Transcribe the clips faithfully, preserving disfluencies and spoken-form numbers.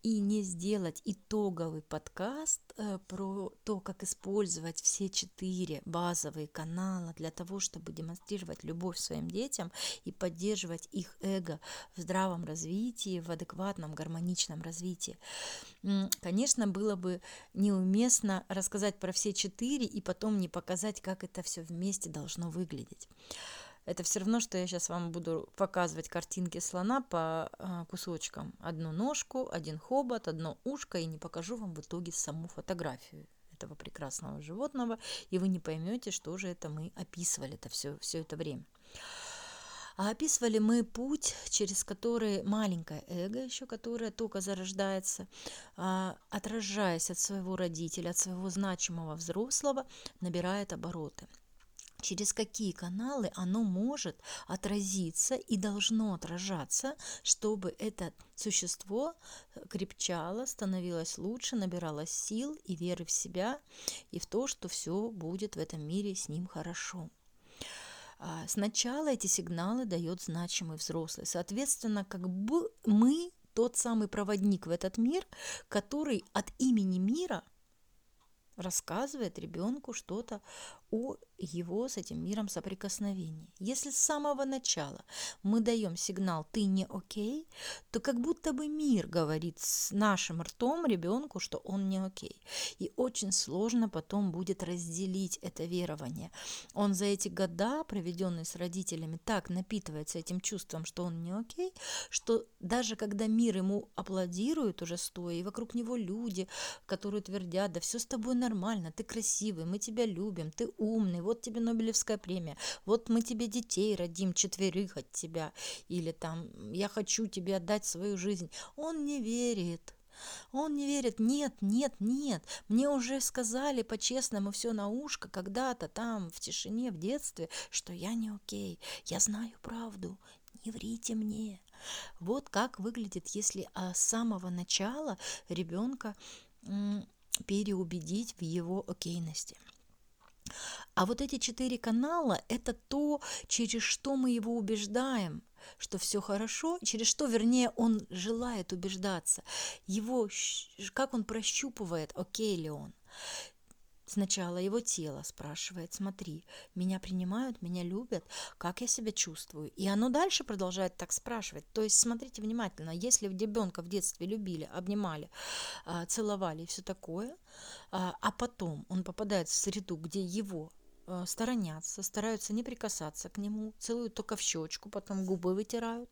и не сделать итоговый подкаст э, про то, как использовать все четыре базовые канала для того, чтобы демонстрировать любовь своим детям и поддерживать их эго в здравом развитии, в адекватном, гармоничном развитии. Конечно, было бы неуместно рассказать про все четыре и потом не показать, как это все вместе должно выглядеть. Это все равно, что я сейчас вам буду показывать картинки слона по а, кусочкам. Одну ножку, один хобот, одно ушко, и не покажу вам в итоге саму фотографию этого прекрасного животного, и вы не поймете, что же это мы описывали это все, все это время. А описывали мы путь, через который маленькое эго еще, которое только зарождается, а, отражаясь от своего родителя, от своего значимого взрослого, набирает обороты. Через какие каналы оно может отразиться и должно отражаться, чтобы это существо крепчало, становилось лучше, набиралось сил и веры в себя и в то, что все будет в этом мире с ним хорошо. Сначала эти сигналы дает значимый взрослый. Соответственно, как бы мы тот самый проводник в этот мир, который от имени мира рассказывает ребенку что-то о его с этим миром соприкосновении. Если с самого начала мы даем сигнал «ты не окей», то как будто бы мир говорит с нашим ртом ребенку, что он не окей. И очень сложно потом будет разделить это верование. Он за эти года, проведенные с родителями, так напитывается этим чувством, что он не окей, что даже когда мир ему аплодирует уже стоя, и вокруг него люди, которые твердят: да все с тобой нормально, ты красивый, мы тебя любим, ты умный, вот тебе Нобелевская премия, вот мы тебе детей родим, четверых от тебя, или там я хочу тебе отдать свою жизнь. Он не верит. Он не верит, нет, нет, нет, мне уже сказали по-честному все на ушко когда-то там в тишине, в детстве, что я не окей, я знаю правду, не врите мне. Вот как выглядит, если с самого начала ребенка переубедить в его окейности. А вот эти четыре канала – это то, через что мы его убеждаем, что все хорошо, через что, вернее, он желает убеждаться. Его, как он прощупывает, окей ли он. Сначала его тело спрашивает: смотри, меня принимают, меня любят, как я себя чувствую? И оно дальше продолжает так спрашивать. То есть смотрите внимательно, если ребенка в детстве любили, обнимали, целовали и все такое, а потом он попадает в среду, где его сторонятся, стараются не прикасаться к нему, целуют только в щечку, потом губы вытирают.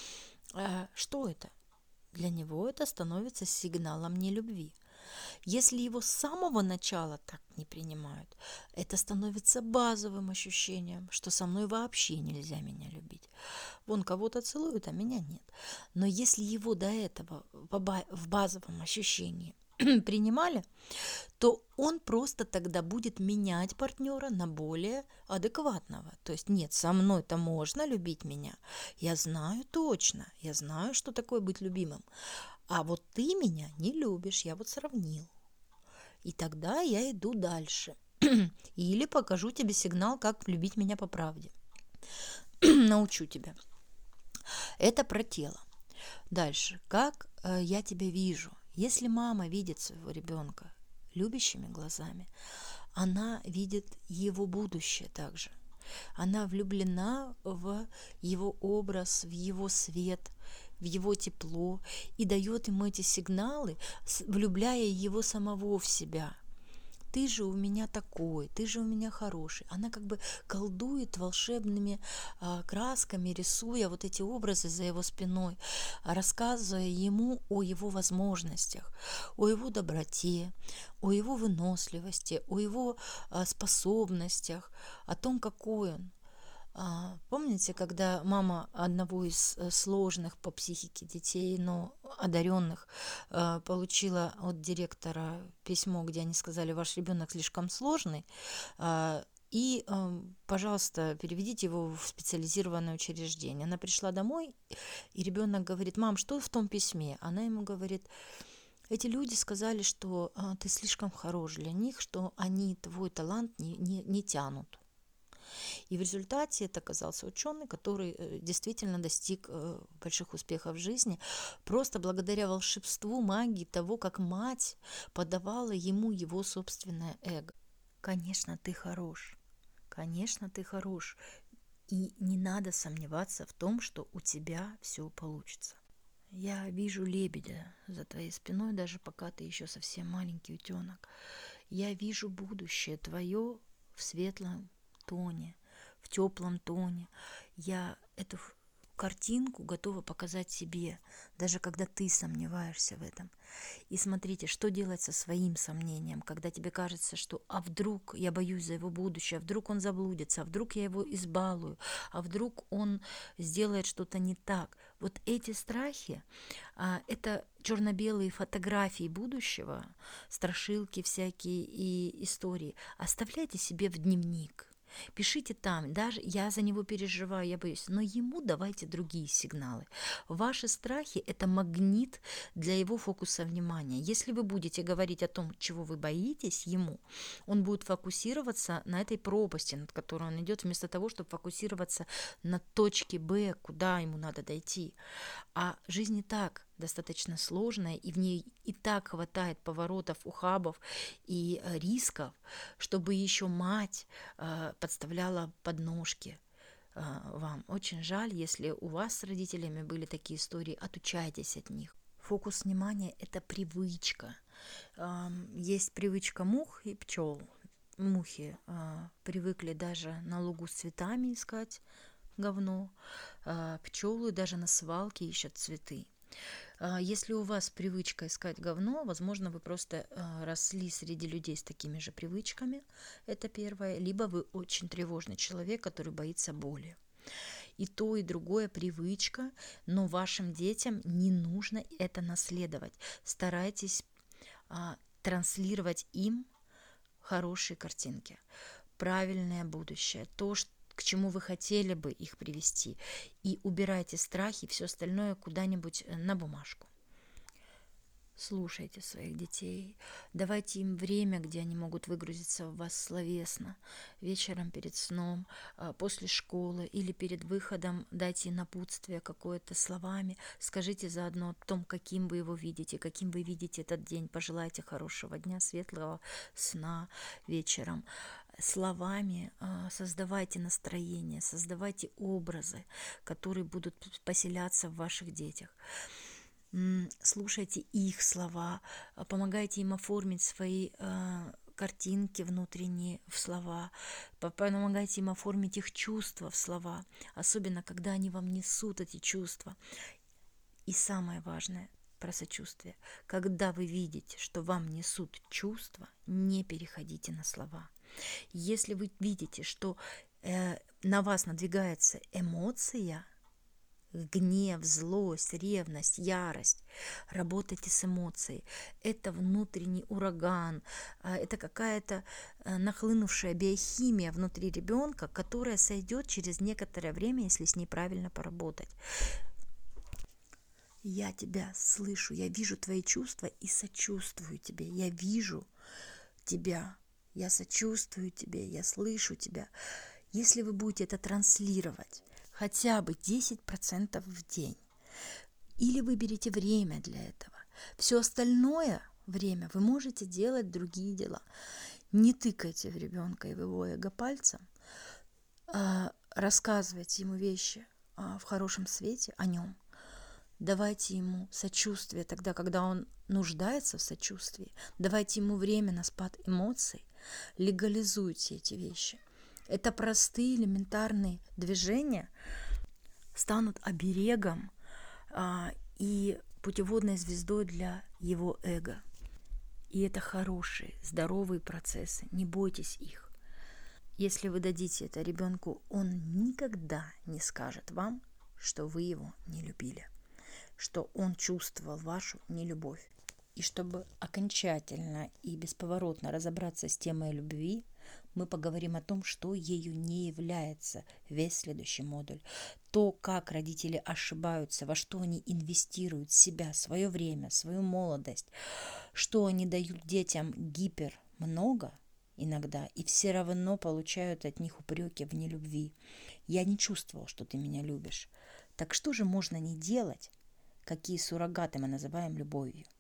Что это? Для него это становится сигналом нелюбви. Если его с самого начала так не принимают, это становится базовым ощущением, что со мной вообще нельзя меня любить. Вон кого-то целуют, а меня нет. Но если его до этого в базовом ощущении принимали, то он просто тогда будет менять партнера на более адекватного. То есть нет, со мной-то можно любить меня. Я знаю точно, я знаю, что такое быть любимым. А вот ты меня не любишь, я вот сравнил. И тогда я иду дальше. Или покажу тебе сигнал, как любить меня по правде. Научу тебя. Это про тело. Дальше. Как э, я тебя вижу. Если мама видит своего ребенка любящими глазами, она видит его будущее также. Она влюблена в его образ, в его свет, в его тепло и дает ему эти сигналы, влюбляя его самого в себя. Ты же у меня такой, ты же у меня хороший. Она как бы колдует волшебными а, красками, рисуя вот эти образы за его спиной, рассказывая ему о его возможностях, о его доброте, о его выносливости, о его а, способностях, о том, какой он. Помните, когда мама одного из сложных по психике детей, но одаренных, получила от директора письмо, где они сказали: ваш ребенок слишком сложный, и, пожалуйста, переведите его в специализированное учреждение. Она пришла домой, и ребенок говорит: мам, что в том письме? Она ему говорит: эти люди сказали, что ты слишком хорош для них, что они твой талант не, не, не тянут. И в результате это оказался ученый, который э, действительно достиг э, больших успехов в жизни, просто благодаря волшебству, магии того, как мать подавала ему его собственное эго. Конечно, ты хорош. Конечно, ты хорош. И не надо сомневаться в том, что у тебя все получится. Я вижу лебедя за твоей спиной, даже пока ты еще совсем маленький утенок. Я вижу будущее твое в светлом тоне, в теплом тоне. Я эту картинку готова показать себе, даже когда ты сомневаешься в этом. И смотрите, что делать со своим сомнением, когда тебе кажется, что а вдруг я боюсь за его будущее, а вдруг он заблудится, а вдруг я его избалую, а вдруг он сделает что-то не так. Вот эти страхи, а, это черно-белые фотографии будущего, страшилки всякие и истории. Оставляйте себе в дневник. Пишите там, даже я за него переживаю, я боюсь, но ему давайте другие сигналы. Ваши страхи – это магнит для его фокуса внимания. Если вы будете говорить о том, чего вы боитесь ему, он будет фокусироваться на этой пропасти, над которой он идет, вместо того, чтобы фокусироваться на точке Б, куда ему надо дойти. А жизнь и так достаточно сложная, и в ней и так хватает поворотов, ухабов и рисков, чтобы еще мать э, подставляла подножки э, вам. Очень жаль, если у вас с родителями были такие истории, отучайтесь от них. Фокус внимания – это привычка. Э, есть привычка мух и пчел. Мухи э, привыкли даже на лугу с цветами искать говно, э, пчелы даже на свалке ищут цветы. Если у вас привычка искать говно, возможно, вы просто э, росли среди людей с такими же привычками, это первое, либо вы очень тревожный человек, который боится боли. И то, и другое привычка, но вашим детям не нужно это наследовать. Старайтесь э, транслировать им хорошие картинки, правильное будущее, то, что к чему вы хотели бы их привести, и убирайте страхи и все остальное куда-нибудь на бумажку. Слушайте своих детей, давайте им время, где они могут выгрузиться в вас словесно, вечером перед сном, после школы или перед выходом дайте напутствие какое-то словами, скажите заодно о том, каким вы его видите, каким вы видите этот день, пожелайте хорошего дня, светлого сна вечером. Словами создавайте настроение, создавайте образы, которые будут поселяться в ваших детях. Слушайте их слова, помогайте им оформить свои картинки внутренние в слова, помогайте им оформить их чувства в слова, особенно когда они вам несут эти чувства. И самое важное про сочувствие. Когда вы видите, что вам несут чувства, не переходите на слова. Если вы видите, что э, на вас надвигается эмоция, гнев, злость, ревность, ярость, работайте с эмоцией. Это внутренний ураган, это какая-то нахлынувшая биохимия внутри ребенка, которая сойдет через некоторое время, если с ней правильно поработать. Я тебя слышу, я вижу твои чувства и сочувствую тебе. Я вижу тебя, я сочувствую тебе, я слышу тебя. Если вы будете это транслировать хотя бы десять процентов в день, или выберите время для этого, все остальное время вы можете делать другие дела. Не тыкайте в ребенка и в его эго пальцем, а рассказывайте ему вещи в хорошем свете о нем. Давайте ему сочувствие тогда, когда он нуждается в сочувствии. Давайте ему время на спад эмоций. Легализуйте эти вещи. Это простые элементарные движения станут оберегом а, и путеводной звездой для его эго. И это хорошие, здоровые процессы. Не бойтесь их. Если вы дадите это ребенку, он никогда не скажет вам, что вы его не любили, что он чувствовал вашу нелюбовь. И чтобы окончательно и бесповоротно разобраться с темой любви, мы поговорим о том, что ею не является, весь следующий модуль. То, как родители ошибаются, во что они инвестируют себя, свое время, свою молодость, что они дают детям гипер много, иногда, и все равно получают от них упреки в нелюбви. Я не чувствовал, что ты меня любишь. Так что же можно не делать? Какие суррогаты мы называем любовью?